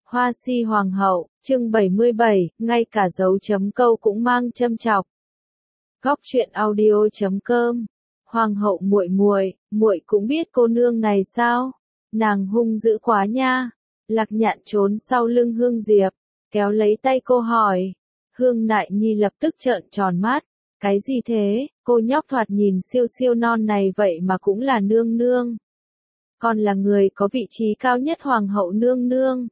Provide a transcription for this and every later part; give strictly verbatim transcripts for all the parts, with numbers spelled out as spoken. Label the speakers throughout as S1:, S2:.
S1: Hoa si hoàng hậu, chương bảy mươi bảy, ngay cả dấu chấm câu cũng mang châm chọc. Góc truyện audio chấm com. Hoàng hậu muội muội, muội cũng biết cô nương này sao? Nàng hung dữ quá nha. Lạc Nhạn trốn sau lưng Hương Diệp, kéo lấy tay cô hỏi. Hương Nại Nhi lập tức trợn tròn mắt. Cái gì thế, cô nhóc thoạt nhìn siêu siêu non này vậy mà cũng là nương nương. Còn là người có vị trí cao nhất hoàng hậu nương nương.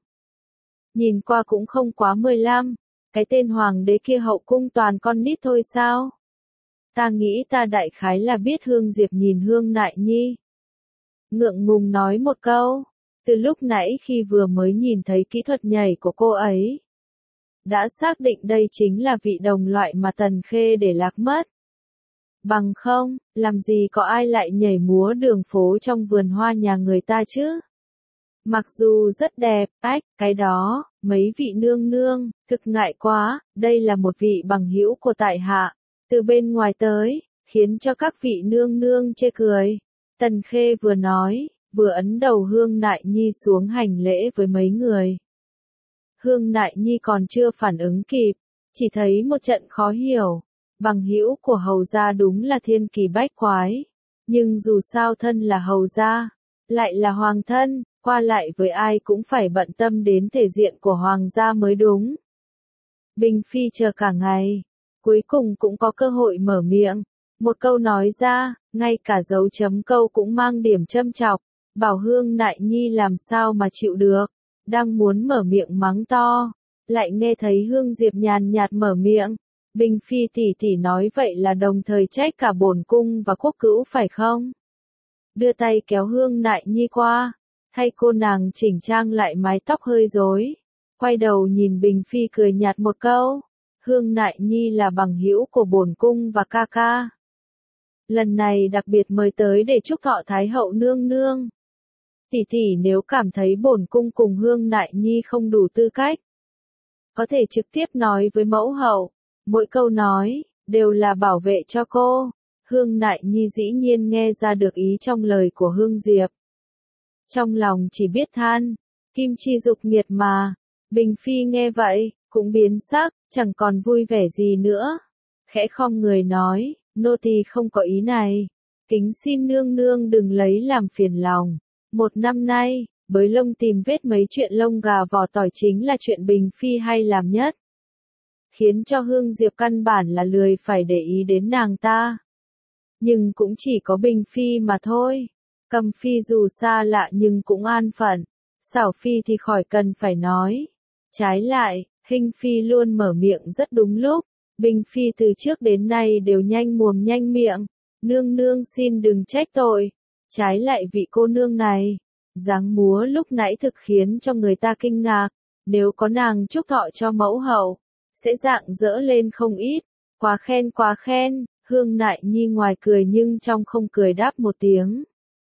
S1: Nhìn qua cũng không quá mười lăm, cái tên hoàng đế kia hậu cung toàn con nít thôi sao? Ta nghĩ ta đại khái là biết. Hương Diệp nhìn Hương Nại Nhi, ngượng ngùng nói một câu, từ lúc nãy khi vừa mới nhìn thấy kỹ thuật nhảy của cô ấy, đã xác định đây chính là vị đồng loại mà Tần Khê để lạc mất. Bằng không, làm gì có ai lại nhảy múa đường phố trong vườn hoa nhà người ta chứ? Mặc dù rất đẹp, ách, cái đó, mấy vị nương nương, thực ngại quá, đây là một vị bằng hữu của tại hạ, từ bên ngoài tới, khiến cho các vị nương nương chê cười. Tần Khê vừa nói, vừa ấn đầu Hương Nại Nhi xuống hành lễ với mấy người. Hương Nại Nhi còn chưa phản ứng kịp, chỉ thấy một trận khó hiểu. Bằng hữu của hầu gia đúng là thiên kỳ bách quái, nhưng dù sao thân là hầu gia, lại là hoàng thân, qua lại với ai cũng phải bận tâm đến thể diện của hoàng gia mới đúng. Bình Phi chờ cả ngày, cuối cùng cũng có cơ hội mở miệng, một câu nói ra, ngay cả dấu chấm câu cũng mang điểm châm chọc, bảo Hương Nại Nhi làm sao mà chịu được, đang muốn mở miệng mắng to, lại nghe thấy Hương Diệp nhàn nhạt mở miệng. Bình Phi tỷ tỷ nói vậy là đồng thời trách cả bổn cung và quốc cữu phải không? Đưa tay kéo Hương Nại Nhi qua, thay cô nàng chỉnh trang lại mái tóc hơi rối, quay đầu nhìn Bình Phi cười nhạt một câu, Hương Nại Nhi là bằng hữu của bổn cung và ca ca. Lần này đặc biệt mời tới để chúc thọ Thái hậu nương nương. Tỷ tỷ nếu cảm thấy bổn cung cùng Hương Nại Nhi không đủ tư cách, có thể trực tiếp nói với mẫu hậu. Mỗi câu nói, đều là bảo vệ cho cô. Hương Nại Nhi dĩ nhiên nghe ra được ý trong lời của Hương Diệp. Trong lòng chỉ biết than, kim chi dục nghiệt mà. Bình Phi nghe vậy, cũng biến sắc, chẳng còn vui vẻ gì nữa. Khẽ khom người nói, nô tỳ không có ý này. Kính xin nương nương đừng lấy làm phiền lòng. Một năm nay, bới lông tìm vết mấy chuyện lông gà vỏ tỏi chính là chuyện Bình Phi hay làm nhất. Khiến cho Hương Diệp căn bản là lười phải để ý đến nàng ta. Nhưng cũng chỉ có Bình Phi mà thôi. Cầm Phi dù xa lạ nhưng cũng an phận. Xảo Phi thì khỏi cần phải nói. Trái lại, Hinh Phi luôn mở miệng rất đúng lúc. Bình Phi từ trước đến nay đều nhanh mồm nhanh miệng. Nương nương xin đừng trách tội. Trái lại vị cô nương này, dáng múa lúc nãy thực khiến cho người ta kinh ngạc. Nếu có nàng chúc thọ cho mẫu hậu, sẽ dạng dỡ lên không ít. Quá khen quá khen, Hương Nại Nhi ngoài cười nhưng trong không cười đáp một tiếng.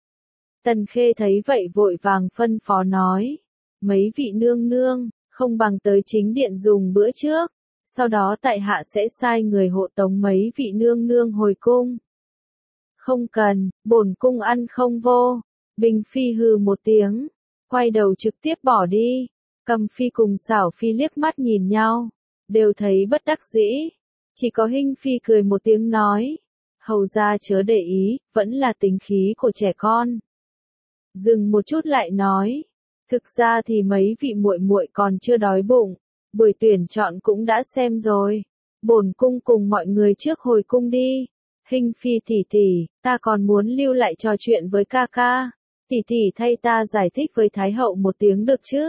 S1: Tần Khê thấy vậy vội vàng phân phó nói, mấy vị nương nương, không bằng tới chính điện dùng bữa trước, sau đó tại hạ sẽ sai người hộ tống mấy vị nương nương hồi cung. Không cần, bổn cung ăn không vô. Bình Phi hừ một tiếng, quay đầu trực tiếp bỏ đi. Cầm Phi cùng Xảo Phi liếc mắt nhìn nhau, đều thấy bất đắc dĩ. Chỉ có Hinh Phi cười một tiếng nói, hầu gia chớ để ý, vẫn là tính khí của trẻ con. Dừng một chút lại nói, thực ra thì mấy vị muội muội còn chưa đói bụng, buổi tuyển chọn cũng đã xem rồi. Bổn cung cùng mọi người trước hồi cung đi. Hinh Phi tỷ tỷ, ta còn muốn lưu lại trò chuyện với ca ca. Tỷ tỷ thay ta giải thích với Thái hậu một tiếng được chứ?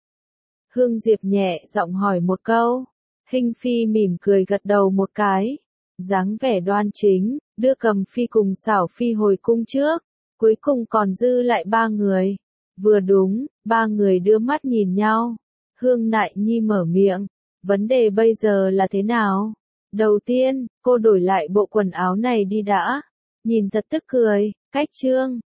S1: Hương Diệp nhẹ giọng hỏi một câu. Hinh Phi mỉm cười gật đầu một cái, dáng vẻ đoan chính, đưa Cầm Phi cùng Xảo Phi hồi cung trước, cuối cùng còn dư lại ba người. Vừa đúng, ba người đưa mắt nhìn nhau. Hương Nại Nhi mở miệng, vấn đề bây giờ là thế nào? Đầu tiên, cô đổi lại bộ quần áo này đi đã. Nhìn thật tức cười, cách trương,